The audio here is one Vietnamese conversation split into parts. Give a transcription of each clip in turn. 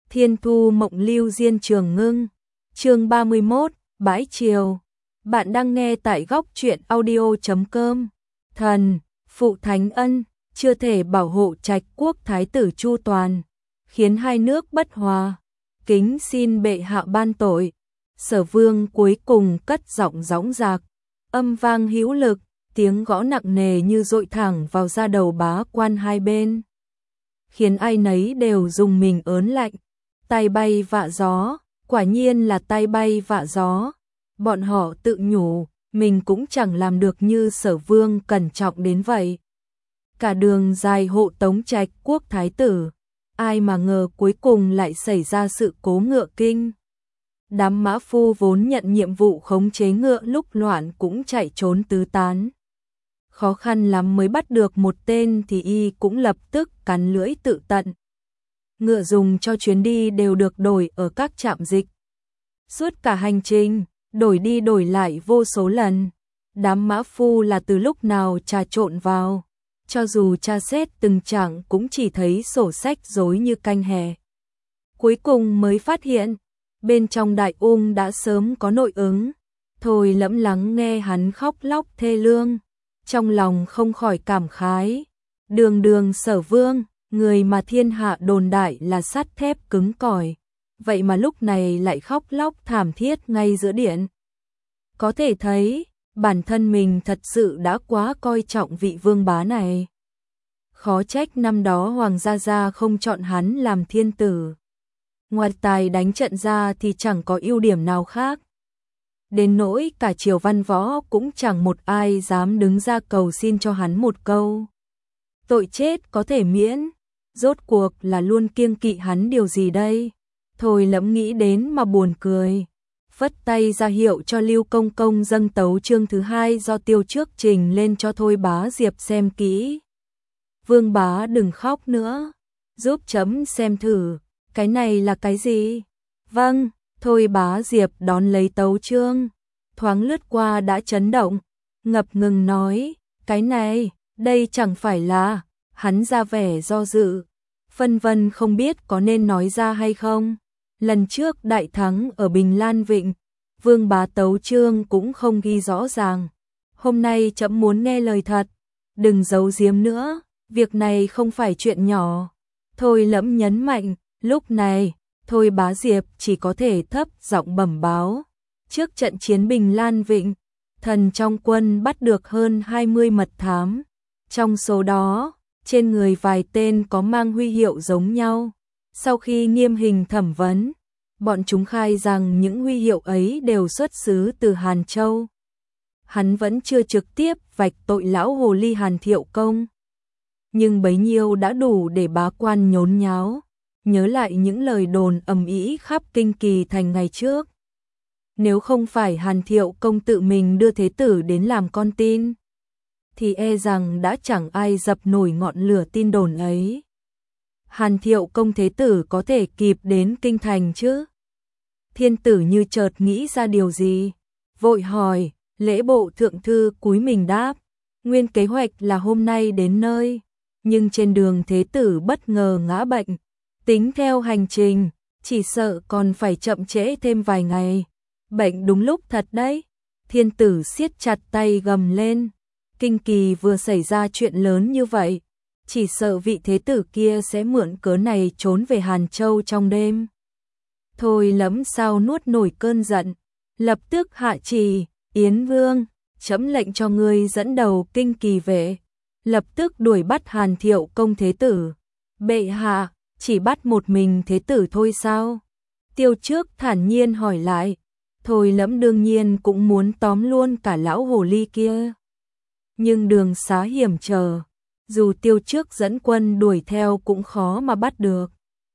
Thiên thu mộng lưu diên trường ngưng. Chương 31, bãi chiều. Bạn đang nghe tại góc truyện audio.com. Thần, phụ thánh ân, chưa thể bảo hộ Trạch quốc thái tử chu toàn, khiến hai nước bất hòa. Kính xin bệ hạ ban tội. Sở Vương cuối cùng cất giọng dõng dạc, âm vang hữu lực, tiếng gõ nặng nề như dội thẳng vào da đầu bá quan hai bên, khiến ai nấy đều rùng mình ớn lạnh. Tai bay vạ gió, quả nhiên là tai bay vạ gió. Bọn họ tự nhủ, mình cũng chẳng làm được như Sở Vương cẩn trọng đến vậy. Cả đường dài hộ tống Trạch quốc thái tử, ai mà ngờ cuối cùng lại xảy ra sự cố ngựa kinh. Đám mã phu vốn nhận nhiệm vụ khống chế ngựa lúc loạn cũng chạy trốn tứ tán. Khó khăn lắm mới bắt được một tên thì y cũng lập tức cắn lưỡi tự tận. Ngựa dùng cho chuyến đi đều được đổi ở các trạm dịch. Suốt cả hành trình, đổi đi đổi lại vô số lần. Đám mã phu là từ lúc nào trà trộn vào, cho dù tra xét từng trạng cũng chỉ thấy sổ sách rối như canh hè. Cuối cùng mới phát hiện, bên trong đại ung đã sớm có nội ứng. Thôi Lẫm lắng nghe hắn khóc lóc thê lương, trong lòng không khỏi cảm khái. Đường đường Sở Vương, người mà thiên hạ đồn đại là sắt thép cứng cỏi, vậy mà lúc này lại khóc lóc thảm thiết ngay giữa điện. Có thể thấy, bản thân mình thật sự đã quá coi trọng vị vương bá này. Khó trách năm đó Hoàng gia không chọn hắn làm thiên tử. Ngoài tài đánh trận ra thì chẳng có ưu điểm nào khác. Đến nỗi cả triều văn võ cũng chẳng một ai dám đứng ra cầu xin cho hắn một câu. Tội chết có thể miễn, rốt cuộc là luôn kiêng kỵ hắn điều gì đây? Thôi Lẫm nghĩ đến mà buồn cười. Phất tay ra hiệu cho Lưu Công Công dâng tấu chương thứ 2 do Tiêu Trước trình lên cho Thôi Bá Diệp xem kỹ. Vương bá đừng khóc nữa, giúp chấm xem thử, cái này là cái gì? Vâng, Thôi Bá Diệp đón lấy tấu chương, thoáng lướt qua đã chấn động, ngập ngừng nói, cái này, đây chẳng phải là, hắn ra vẻ do dự, phân vân không biết có nên nói ra hay không. Lần trước đại thắng ở Bình Lan Vịnh, vương bá tấu chương cũng không ghi rõ ràng. Hôm nay chấm muốn nghe lời thật, đừng giấu giếm nữa, việc này không phải chuyện nhỏ. Thôi Lẫm nhấn mạnh, lúc này, Thôi Bá Diệp chỉ có thể thấp giọng bẩm báo. Trước trận chiến Bình Lan Vịnh, thần trong quân bắt được hơn 20 mật thám. Trong số đó, trên người vài tên có mang huy hiệu giống nhau. Sau khi nghiêm hình thẩm vấn, bọn chúng khai rằng những huy hiệu ấy đều xuất xứ từ Hàn Châu. Hắn vẫn chưa trực tiếp vạch tội lão hồ ly Hàn Thiệu Công, nhưng bấy nhiêu đã đủ để bá quan nhốn nháo, nhớ lại những lời đồn ầm ĩ khắp Kinh Kỳ thành ngày trước. Nếu không phải Hàn Thiệu Công tự mình đưa thế tử đến làm con tin, thì e rằng đã chẳng ai dập nổi ngọn lửa tin đồn ấy. Hàn Thiệu Công thế tử có thể kịp đến kinh thành chứ? Thiên tử như chợt nghĩ ra điều gì, vội hỏi. Lễ bộ thượng thư cúi mình đáp, nguyên kế hoạch là hôm nay đến nơi, nhưng trên đường thế tử bất ngờ ngã bệnh, tính theo hành trình, chỉ sợ còn phải chậm trễ thêm vài ngày. Bệnh đúng lúc thật đấy. Thiên tử siết chặt tay gầm lên, Kinh Kỳ vừa xảy ra chuyện lớn như vậy, chỉ sợ vị thế tử kia sẽ mượn cớ này trốn về Hàn Châu trong đêm. Thôi Lẫm sao nuốt nổi cơn giận, lập tức hạ trì, Yến Vương, chấm lệnh cho ngươi dẫn đầu Kinh Kỳ vệ, lập tức đuổi bắt Hàn Thiệu Công thế tử. Bệ hạ, chỉ bắt một mình thế tử thôi sao? Tiêu Trước thản nhiên hỏi lại. Thôi Lẫm đương nhiên cũng muốn tóm luôn cả lão hồ ly kia, nhưng đường xá hiểm trở, dù Tiêu Trước dẫn quân đuổi theo cũng khó mà bắt được.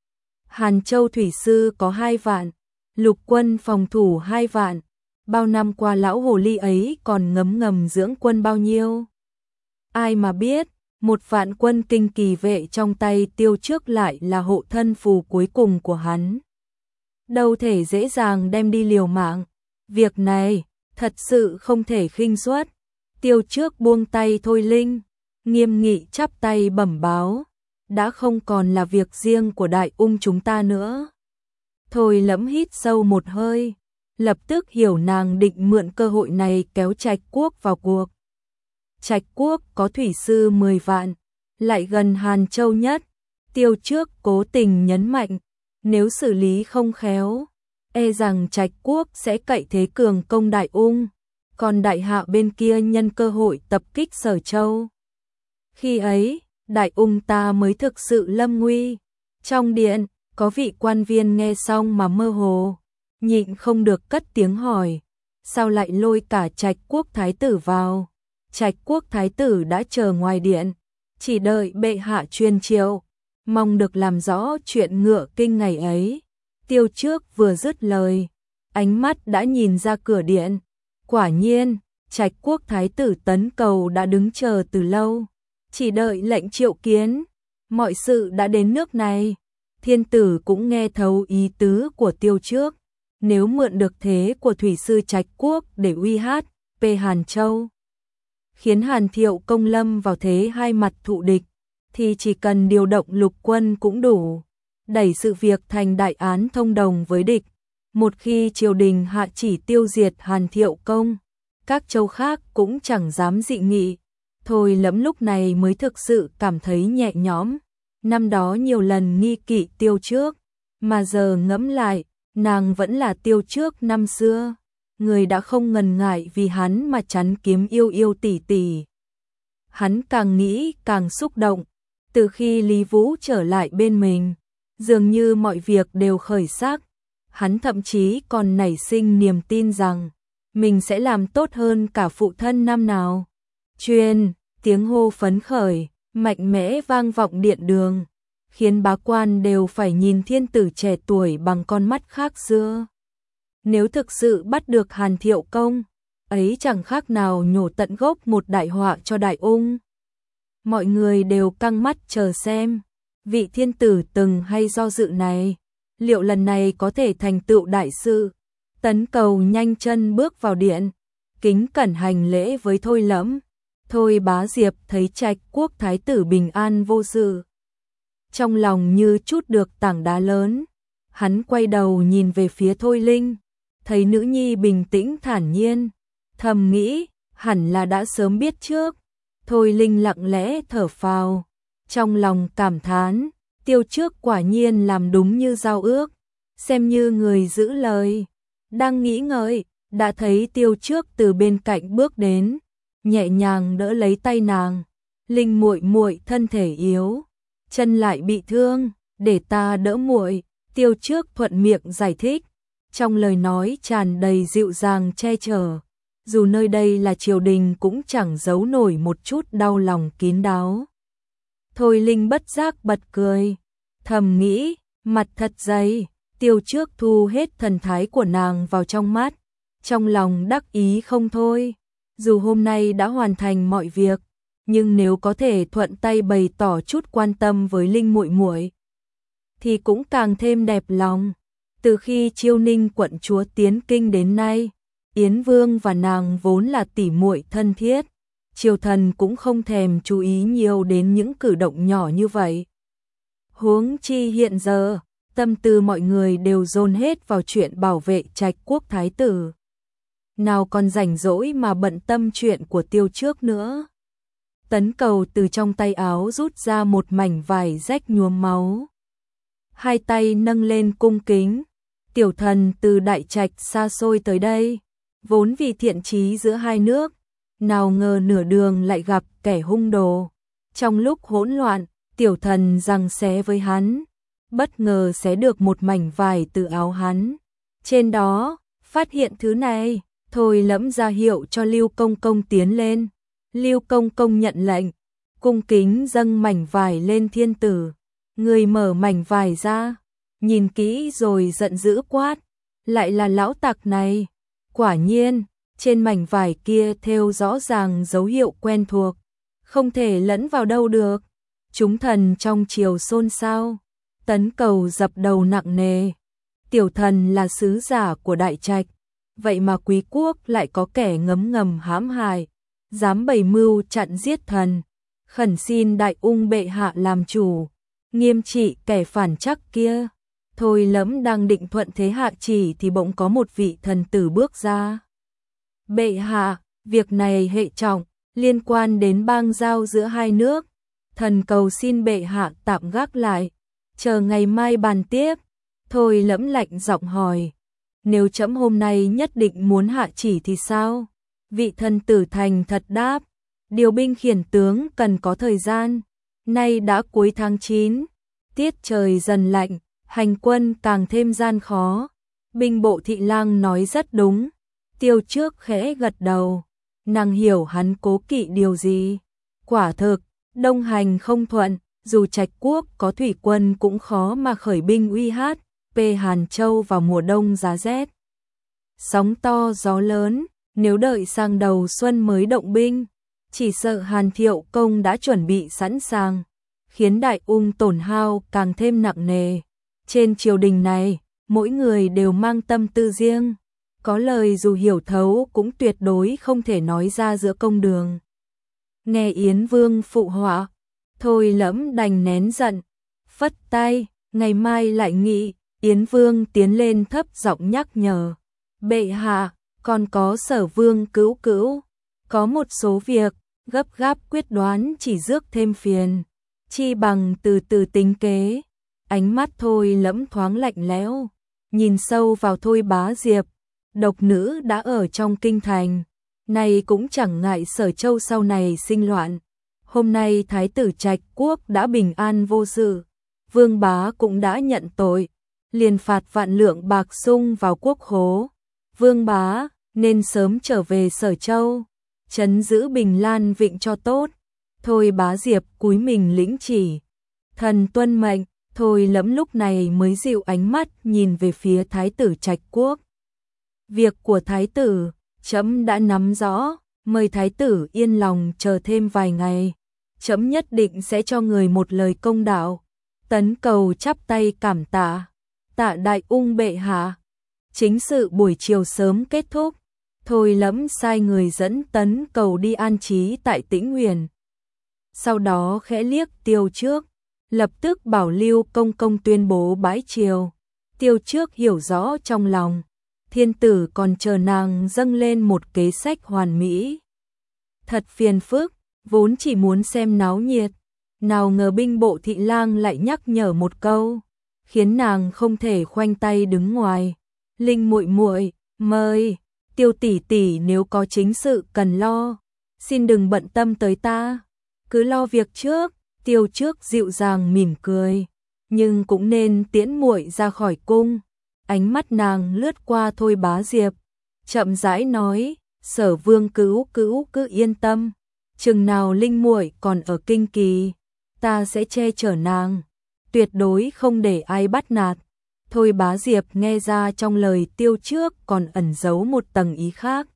Hàn Châu thủy sư có 2 vạn, lục quân phòng thủ 2 vạn, bao năm qua lão hồ ly ấy còn ngấm ngầm dưỡng quân bao nhiêu? Ai mà biết, 1 vạn quân Kinh Kỳ vệ trong tay Tiêu Trước lại là hộ thân phù cuối cùng của hắn. Đâu thể dễ dàng đem đi liều mạng, việc này thật sự không thể khinh suất. Tiêu Trước buông tay Thôi Linh, nghiêm nghị chắp tay bẩm báo, đã không còn là việc riêng của đại ung chúng ta nữa, Thôi Lẫm hít sâu một hơi, lập tức hiểu nàng định mượn cơ hội này kéo Trạch Quốc vào cuộc. Trạch Quốc có thủy sư 10 vạn, lại gần Hàn Châu nhất. Tiêu Trước cố tình nhấn mạnh, nếu xử lý không khéo, e rằng Trạch Quốc sẽ cậy thế cường công Đại Ung, còn Đại Hạ bên kia nhân cơ hội tập kích Sở Châu. Khi ấy, Đại Ung ta mới thực sự lâm nguy. Trong điện, có vị quan viên nghe xong mà mơ hồ, nhịn không được cất tiếng hỏi, sao lại lôi cả Trạch Quốc thái tử vào? Trạch Quốc thái tử đã chờ ngoài điện, chỉ đợi bệ hạ truyền triệu, mong được làm rõ chuyện ngựa kinh ngày ấy. Tiêu Trước vừa dứt lời, ánh mắt đã nhìn ra cửa điện. Quả nhiên, Trạch Quốc thái tử Tấn Cầu đã đứng chờ từ lâu, chỉ đợi lệnh triệu kiến. Mọi sự đã đến nước này, thiên tử cũng nghe thấu ý tứ của Tiêu Trước, nếu mượn được thế của thủy sư Trạch Quốc để uy hát Hàn Châu, khiến Hàn Thiệu công lâm vào thế hai mặt thụ địch, thì chỉ cần điều động lục quân cũng đủ, đẩy sự việc thành đại án thông đồng với địch. Một khi triều đình hạ chỉ tiêu diệt Hàn Thiệu công, các châu khác cũng chẳng dám dị nghị. Thôi Lẫm lúc này mới thực sự cảm thấy nhẹ nhõm. Năm đó nhiều lần nghi kỵ Tiêu Trước, mà giờ ngẫm lại, nàng vẫn là Tiêu Trước năm xưa, người đã không ngần ngại vì hắn mà chắn kiếm yêu yêu tỷ tỷ. Hắn càng nghĩ càng xúc động, từ khi Lý Vũ trở lại bên mình, dường như mọi việc đều khởi sắc. Hắn thậm chí còn nảy sinh niềm tin rằng mình sẽ làm tốt hơn cả phụ thân năm nào. Truyền, tiếng hô phấn khởi, mạnh mẽ vang vọng điện đường, khiến bá quan đều phải nhìn thiên tử trẻ tuổi bằng con mắt khác xưa. Nếu thực sự bắt được Hàn Thiệu công, ấy chẳng khác nào nhổ tận gốc một đại họa cho Đại Ung. Mọi người đều căng mắt chờ xem, vị thiên tử từng hay do dự này, liệu lần này có thể thành tựu đại sự. Tấn Cầu nhanh chân bước vào điện, kính cẩn hành lễ với Thôi Lẫm. Thôi Bá Diệp thấy Trạch Quốc thái tử bình an vô sự, trong lòng như trút được tảng đá lớn. Hắn quay đầu nhìn về phía Thôi Linh, thấy nữ nhi bình tĩnh thản nhiên, thầm nghĩ hẳn là đã sớm biết trước. Thôi Linh lặng lẽ thở phào, trong lòng cảm thán, Tiêu Trước quả nhiên làm đúng như giao ước, xem như người giữ lời. Đang nghĩ ngợi, đã thấy Tiêu Trước từ bên cạnh bước đến, nhẹ nhàng đỡ lấy tay nàng. Linh muội muội thân thể yếu, chân lại bị thương, để ta đỡ muội. Tiêu Trước thuận miệng giải thích, trong lời nói tràn đầy dịu dàng che chở. Dù nơi đây là triều đình cũng chẳng giấu nổi một chút đau lòng kín đáo. Thôi Linh bất giác bật cười, thầm nghĩ, mặt thật dày. Tiêu Trước thu hết thần thái của nàng vào trong mắt, trong lòng đắc ý không thôi. Dù hôm nay đã hoàn thành mọi việc, nhưng nếu có thể thuận tay bày tỏ chút quan tâm với Linh muội muội, thì cũng càng thêm đẹp lòng. Từ khi Chiêu Ninh quận chúa tiến kinh đến nay, Yến Vương và nàng vốn là tỉ muội thân thiết, triều thần cũng không thèm chú ý nhiều đến những cử động nhỏ như vậy. Huống chi hiện giờ, tâm tư mọi người đều dồn hết vào chuyện bảo vệ Trạch Quốc thái tử, nào còn rảnh rỗi mà bận tâm chuyện của Tiêu Trước nữa. Tấn Cầu từ trong tay áo rút ra một mảnh vải rách nhuốm máu, hai tay nâng lên cung kính, tiểu thần từ Đại Trạch xa xôi tới đây, vốn vì thiện chí giữa hai nước, nào ngờ nửa đường lại gặp kẻ hung đồ. Trong lúc hỗn loạn, tiểu thần giằng xé với hắn, bất ngờ xé được một mảnh vải từ áo hắn. Trên đó, phát hiện thứ này, Thôi Lẫm ra hiệu cho Lưu Công Công tiến lên. Lưu Công Công nhận lệnh, cung kính dâng mảnh vải lên thiên tử. Người mở mảnh vải ra, nhìn kỹ rồi giận dữ quát, lại là lão tặc này. Quả nhiên, trên mảnh vải kia thêu rõ ràng dấu hiệu quen thuộc, không thể lẫn vào đâu được. Chúng thần trong triều xôn xao. Tấn Cầu dập đầu nặng nề. Tiểu thần là sứ giả của Đại Trạch, vậy mà quý quốc lại có kẻ ngấm ngầm hãm hại, dám bày mưu chặn giết thần. Khẩn xin Đại Ung bệ hạ làm chủ, nghiêm trị kẻ phản trắc kia. Thôi Lẫm đang định thuận thế hạ chỉ thì bỗng có một vị thần tử bước ra. Bệ hạ, việc này hệ trọng, liên quan đến bang giao giữa hai nước. Thần cầu xin bệ hạ tạm gác lại, chờ ngày mai bàn tiếp. Thôi Lẫm lạnh giọng hỏi, nếu trẫm hôm nay nhất định muốn hạ chỉ thì sao? Vị thần tử thành thật đáp, điều binh khiển tướng cần có thời gian. Nay đã cuối tháng 9, tiết trời dần lạnh, hành quân càng thêm gian khó. Binh bộ thị lang nói rất đúng. Tiêu Trước khẽ gật đầu, nàng hiểu hắn cố kỵ điều gì. Quả thực, đông hành không thuận, dù Trạch quốc có thủy quân cũng khó mà khởi binh uy hát. Hàn Châu vào mùa đông giá rét, sóng to gió lớn, nếu đợi sang đầu xuân mới động binh, chỉ sợ Hàn Thiệu Công đã chuẩn bị sẵn sàng, khiến đại ung tổn hao càng thêm nặng nề. Trên triều đình này, mỗi người đều mang tâm tư riêng, có lời dù hiểu thấu cũng tuyệt đối không thể nói ra giữa công đường. Nghe Yến Vương phụ họa, Thôi Lẫm đành nén giận, phất tay, ngày mai lại nghị. Yến Vương tiến lên thấp giọng nhắc nhở, bệ hạ, còn có Sở Vương Cữu Cữu, có một số việc gấp gáp quyết đoán chỉ rước thêm phiền, chi bằng từ từ tính kế. Ánh mắt Thôi Lẫm thoáng lạnh lẽo, nhìn sâu vào Thôi Bá Diệp, độc nữ đã ở trong kinh thành, này cũng chẳng ngại Sở Châu sau này sinh loạn. Hôm nay Thái tử Trạch quốc đã bình an vô sự, Vương Bá cũng đã nhận tội, liền phạt vạn lượng bạc sung vào quốc khố. Vương Bá nên sớm trở về Sở Châu, trấn giữ Bình Lan Vịnh cho tốt. Thôi Bá Diệp cúi mình lĩnh chỉ, thần tuân mệnh. Thôi Lẫm lúc này mới dịu ánh mắt nhìn về phía Thái tử Trạch quốc. Việc của Thái tử, trẫm đã nắm rõ, mời Thái tử yên lòng chờ thêm vài ngày. Trẫm nhất định sẽ cho người một lời công đạo. Tấn cầu chắp tay cảm tạ. Tạ đại ung bệ hạ. Chính sự buổi chiều sớm kết thúc. Thôi Lẫm sai người dẫn Tấn cầu đi an trí tại Tĩnh Huyền. Sau đó khẽ liếc Tiêu Trước, lập tức bảo Lưu Công Công tuyên bố bãi triều. Tiêu Trước hiểu rõ trong lòng, thiên tử còn chờ nàng dâng lên một kế sách hoàn mỹ. Thật phiền phức, vốn chỉ muốn xem náo nhiệt, nào ngờ binh bộ thị lang lại nhắc nhở một câu, khiến nàng không thể khoanh tay đứng ngoài. Linh muội muội, mời, Tiêu tỷ tỷ nếu có chính sự cần lo, xin đừng bận tâm tới ta, cứ lo việc trước. Tiêu Trước dịu dàng mỉm cười, nhưng cũng nên tiễn muội ra khỏi cung. Ánh mắt nàng lướt qua Thôi Bá Diệp, chậm rãi nói, Sở Vương Cữu Cữu cứ yên tâm, chừng nào Linh muội còn ở kinh kỳ, ta sẽ che chở nàng, tuyệt đối không để ai bắt nạt. Thôi Bá Diệp nghe ra trong lời Tiêu Trước còn ẩn giấu một tầng ý khác,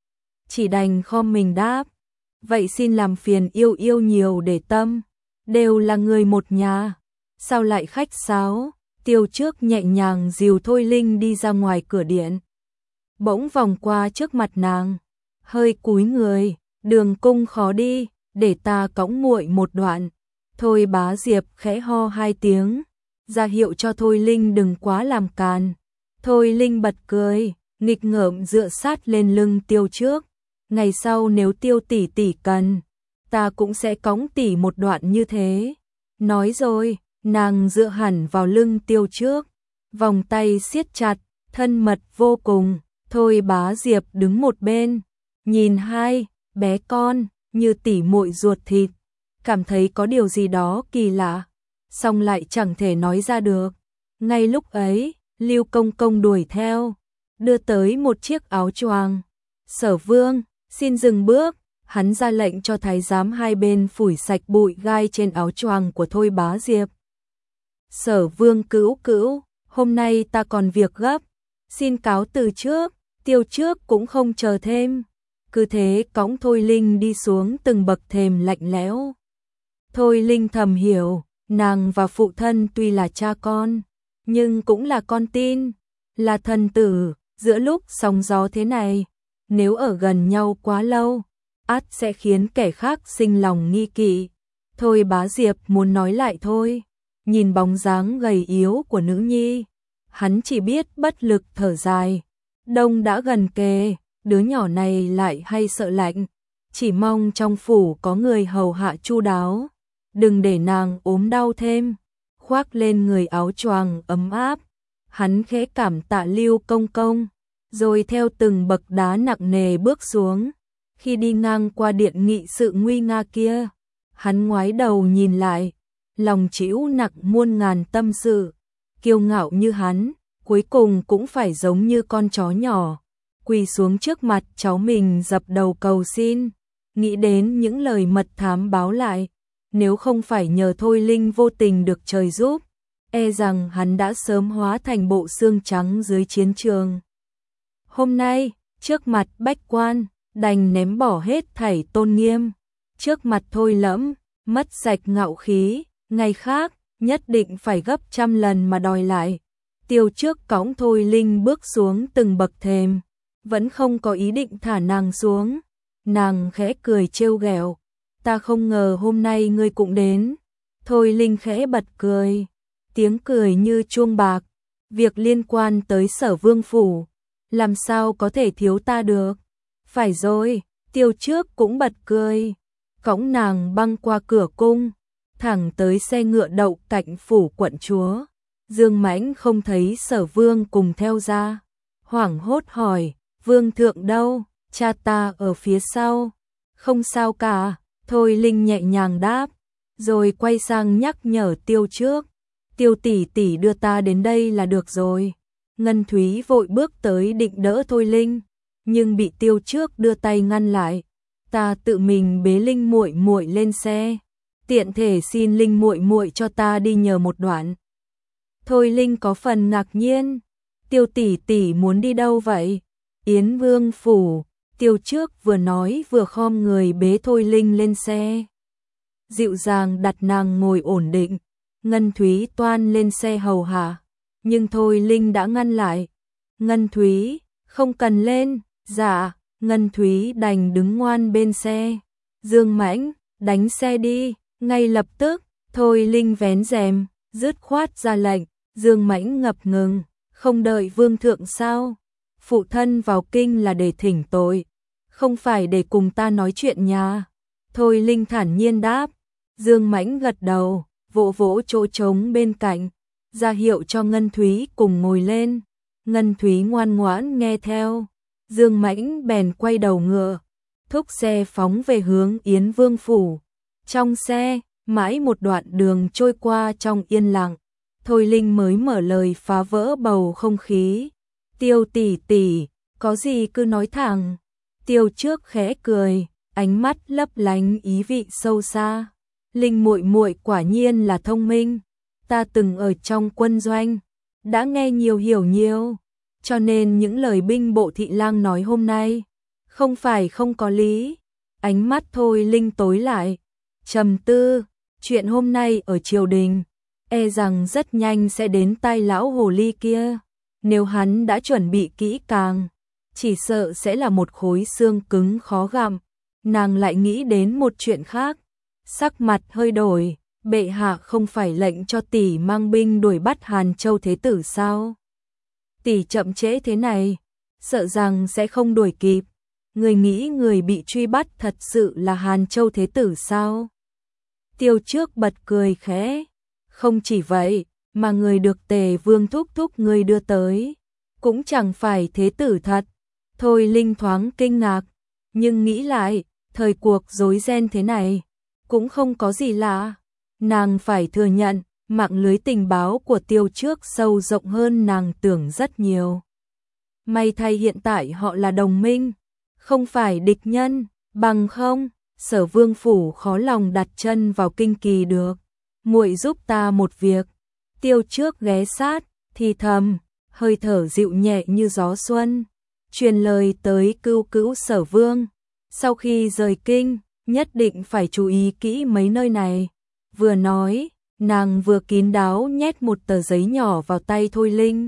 chỉ đành khom mình đáp, vậy xin làm phiền yêu yêu nhiều để tâm, đều là người một nhà, sao lại khách sáo. Tiêu Trước nhẹ nhàng dìu Thôi Linh đi ra ngoài cửa điện, bỗng vòng qua trước mặt nàng, hơi cúi người, đường cung khó đi, để ta cõng muội một đoạn. Thôi Bá Diệp khẽ ho hai tiếng, ra hiệu cho Thôi Linh đừng quá làm càn. Thôi Linh bật cười, nghịch ngợm dựa sát lên lưng Tiêu Trước, ngày sau nếu Tiêu tỷ tỷ cần, ta cũng sẽ cõng tỷ một đoạn như thế. Nói rồi, nàng dựa hẳn vào lưng Tiêu Trước, vòng tay siết chặt, thân mật vô cùng. Thôi Bá Diệp đứng một bên, nhìn hai bé con như tỉ muội ruột thịt, cảm thấy có điều gì đó kỳ lạ, song lại chẳng thể nói ra được. Ngay lúc ấy, Lưu Công Công đuổi theo, đưa tới một chiếc áo choàng. Sở Vương, xin dừng bước. Hắn ra lệnh cho thái giám hai bên phủi sạch bụi gai trên áo choàng của Thôi Bá Diệp. Sở Vương Cữu Cữu, hôm nay ta còn việc gấp, xin cáo từ trước. Tiêu Trước cũng không chờ thêm, cứ thế cõng Thôi Linh đi xuống từng bậc thềm lạnh lẽo. Thôi Linh thầm hiểu, nàng và phụ thân tuy là cha con, nhưng cũng là con tin, là thần tử. Giữa lúc sóng gió thế này, nếu ở gần nhau quá lâu, ắt sẽ khiến kẻ khác sinh lòng nghi kỵ. Thôi Bá Diệp muốn nói lại thôi, nhìn bóng dáng gầy yếu của nữ nhi, hắn chỉ biết bất lực thở dài. Đông đã gần kề, đứa nhỏ này lại hay sợ lạnh, chỉ mong trong phủ có người hầu hạ chu đáo, đừng để nàng ốm đau thêm. Khoác lên người áo choàng ấm áp, hắn khẽ cảm tạ Lưu công công, rồi theo từng bậc đá nặng nề bước xuống. Khi đi ngang qua điện nghị sự nguy nga kia, hắn ngoái đầu nhìn lại, lòng trĩu nặng muôn ngàn tâm sự. Kiêu ngạo như hắn, cuối cùng cũng phải giống như con chó nhỏ, quỳ xuống trước mặt cháu mình dập đầu cầu xin. Nghĩ đến những lời mật thám báo lại, nếu không phải nhờ Thôi Linh vô tình được trời giúp, e rằng hắn đã sớm hóa thành bộ xương trắng dưới chiến trường. Hôm nay, trước mặt bách quan, đành ném bỏ hết thảy tôn nghiêm, trước mặt Thôi Lẫm, mất sạch ngạo khí, ngày khác, nhất định phải gấp trăm lần mà đòi lại. Tiêu Trước cõng Thôi Linh bước xuống từng bậc thềm, vẫn không có ý định thả nàng xuống. Nàng khẽ cười trêu ghẹo, ta không ngờ hôm nay ngươi cũng đến. Thôi Linh khẽ bật cười, tiếng cười như chuông bạc, việc liên quan tới Sở Vương phủ, làm sao có thể thiếu ta được. Phải rồi, Tiêu Trước cũng bật cười, cõng nàng băng qua cửa cung, thẳng tới xe ngựa đậu cạnh phủ quận chúa. Dương Mãnh không thấy Sở Vương cùng theo ra, hoảng hốt hỏi, Vương thượng đâu? Cha ta ở phía sau. Không sao cả, Thôi Linh nhẹ nhàng đáp, rồi quay sang nhắc nhở Tiêu Trước, Tiêu tỷ tỷ đưa ta đến đây là được rồi. Ngân Thúy vội bước tới định đỡ Thôi Linh, nhưng bị Tiêu Trước đưa tay ngăn lại. Ta tự mình bế Linh muội muội lên xe, tiện thể xin Linh muội muội cho ta đi nhờ một đoạn. Thôi Linh có phần ngạc nhiên, Tiêu tỷ tỷ muốn đi đâu vậy? Yến Vương phủ. Tiêu Trước vừa nói vừa khom người bế Thôi Linh lên xe, dịu dàng đặt nàng ngồi ổn định. Ngân Thúy toan lên xe hầu hạ, nhưng Thôi Linh đã ngăn lại. Ngân Thúy, không cần lên. Dạ. Ngân Thúy đành đứng ngoan bên xe. Dương Mãnh, đánh xe đi. Ngay lập tức, Thôi Linh vén rèm, dứt khoát ra lệnh. Dương Mãnh ngập ngừng, không đợi Vương thượng sao? Phụ thân vào kinh là để thỉnh tội, không phải để cùng ta nói chuyện nhà. Thôi Linh thản nhiên đáp. Dương Mãnh gật đầu, vỗ vỗ chỗ trống bên cạnh, ra hiệu cho Ngân Thúy cùng ngồi lên. Ngân Thúy ngoan ngoãn nghe theo. Dương Mãnh bèn quay đầu ngựa, thúc xe phóng về hướng Yến Vương phủ. Trong xe, mãi một đoạn đường trôi qua trong yên lặng, Thôi Linh mới mở lời phá vỡ bầu không khí. Tiêu tỷ tỷ, có gì cứ nói thẳng. Tiêu Trước khẽ cười, ánh mắt lấp lánh ý vị sâu xa. Linh muội muội quả nhiên là thông minh, ta từng ở trong quân doanh, đã nghe nhiều hiểu nhiều, cho nên những lời binh bộ thị lang nói hôm nay không phải không có lý. Ánh mắt Thôi Linh tối lại, trầm tư, chuyện hôm nay ở triều đình, e rằng rất nhanh sẽ đến tai lão hồ ly kia. Nếu hắn đã chuẩn bị kỹ càng, chỉ sợ sẽ là một khối xương cứng khó gặm. Nàng lại nghĩ đến một chuyện khác, sắc mặt hơi đổi, bệ hạ không phải lệnh cho tỷ mang binh đuổi bắt Hàn Châu Thế Tử sao? Tỷ chậm trễ thế này, sợ rằng sẽ không đuổi kịp. Người nghĩ người bị truy bắt thật sự là Hàn Châu Thế Tử sao? Tiêu Trước bật cười khẽ, không chỉ vậy, mà người được Tề Vương thúc thúc người đưa tới, cũng chẳng phải Thế Tử thật. Thôi Linh thoáng kinh ngạc, nhưng nghĩ lại, thời cuộc rối ren thế này, cũng không có gì lạ. Nàng phải thừa nhận, mạng lưới tình báo của Tiêu Trước sâu rộng hơn nàng tưởng rất nhiều. May thay hiện tại họ là đồng minh, không phải địch nhân, bằng không, Sở Vương phủ khó lòng đặt chân vào kinh kỳ được. Muội giúp ta một việc. Tiêu Trước ghé sát, thì thầm, hơi thở dịu nhẹ như gió xuân, truyền lời tới cưu cữu Sở Vương. Sau khi rời kinh, nhất định phải chú ý kỹ mấy nơi này. Vừa nói, nàng vừa kín đáo nhét một tờ giấy nhỏ vào tay Thôi Linh.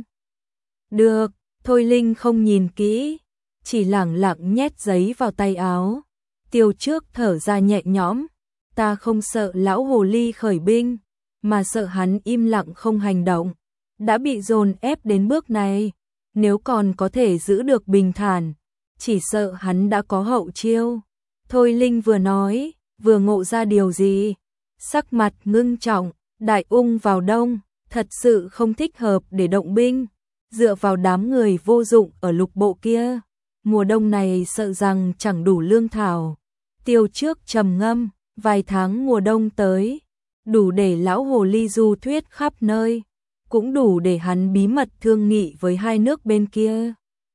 Được, Thôi Linh không nhìn kỹ, chỉ lẳng lặng nhét giấy vào tay áo. Tiêu Trước thở ra nhẹ nhõm, ta không sợ lão hồ ly khởi binh, mà sợ hắn im lặng không hành động. đã bị dồn ép đến bước này, nếu còn có thể giữ được bình thản, chỉ sợ hắn đã có hậu chiêu. Thôi Linh vừa nói, vừa ngộ ra điều gì, sắc mặt ngưng trọng, đại ung vào đông, thật sự không thích hợp để động binh, dựa vào đám người vô dụng ở lục bộ kia, mùa đông này sợ rằng chẳng đủ lương thảo. Tiêu Trước trầm ngâm, vài tháng mùa đông tới, đủ để lão hồ ly du thuyết khắp nơi, cũng đủ để hắn bí mật thương nghị với hai nước bên kia.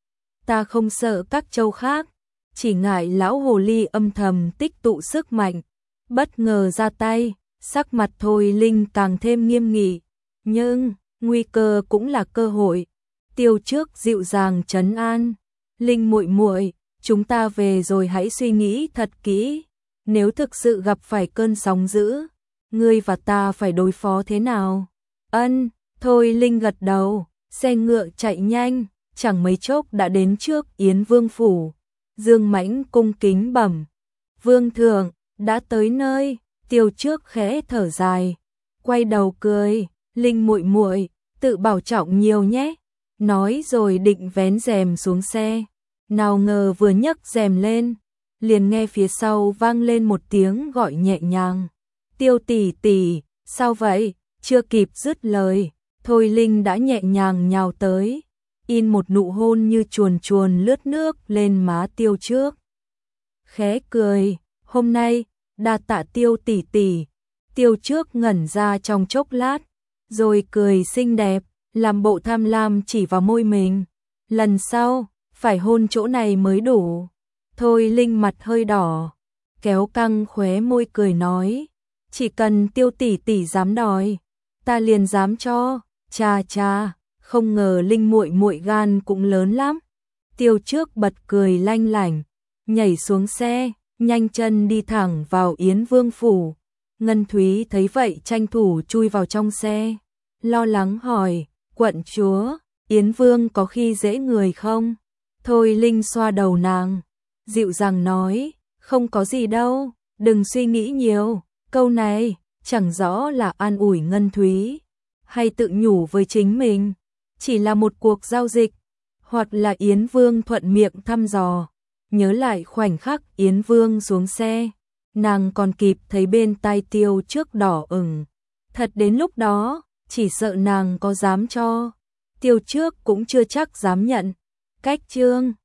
Ta không sợ các châu khác, chỉ ngại lão hồ ly âm thầm tích tụ sức mạnh, bất ngờ ra tay, sắc mặt Thôi Linh càng thêm nghiêm nghị, nhưng nguy cơ cũng là cơ hội. Tiêu Trước dịu dàng trấn an, Linh muội muội, chúng ta về rồi hãy suy nghĩ thật kỹ, nếu thực sự gặp phải cơn sóng dữ, ngươi và ta phải đối phó thế nào? Ân, Thôi Linh gật đầu, xe ngựa chạy nhanh, chẳng mấy chốc đã đến trước Yến Vương phủ. Dương Mãnh cung kính bẩm, Vương thượng, đã tới nơi. Tiêu Trước khẽ thở dài, quay đầu cười, Linh muội muội, tự bảo trọng nhiều nhé. Nói rồi định vén rèm xuống xe, nào ngờ vừa nhấc rèm lên, liền nghe phía sau vang lên một tiếng gọi nhẹ nhàng. Tiêu tỷ tỷ, sao vậy? Chưa kịp dứt lời, Thôi Linh đã nhẹ nhàng nhào tới, in một nụ hôn như chuồn chuồn lướt nước lên má Tiêu Trước. Khẽ cười, hôm nay, đa tạ Tiêu tỷ tỷ. Tiêu Trước ngẩn ra trong chốc lát, rồi cười xinh đẹp, làm bộ tham lam chỉ vào môi mình. Lần sau, phải hôn chỗ này mới đủ. Thôi Linh mặt hơi đỏ, kéo căng khóe môi cười nói, chỉ cần Tiêu tỷ tỷ dám đòi, ta liền dám cho. Cha cha, không ngờ Linh muội muội gan cũng lớn lắm. Tiêu Trước bật cười lanh lảnh, nhảy xuống xe, nhanh chân đi thẳng vào Yến Vương phủ. Ngân Thúy thấy vậy tranh thủ chui vào trong xe, lo lắng hỏi, quận chúa, Yến Vương có khi dễ người không? Thôi Linh xoa đầu nàng, dịu dàng nói, không có gì đâu, đừng suy nghĩ nhiều. Câu này chẳng rõ là an ủi Ngân Thúy, hay tự nhủ với chính mình, chỉ là một cuộc giao dịch, hoặc là Yến Vương thuận miệng thăm dò. Nhớ lại khoảnh khắc Yến Vương xuống xe, nàng còn kịp thấy bên tai Tiêu Trước đỏ ửng. Thật đến lúc đó, chỉ sợ nàng có dám cho, Tiêu Trước cũng chưa chắc dám nhận. Cách chương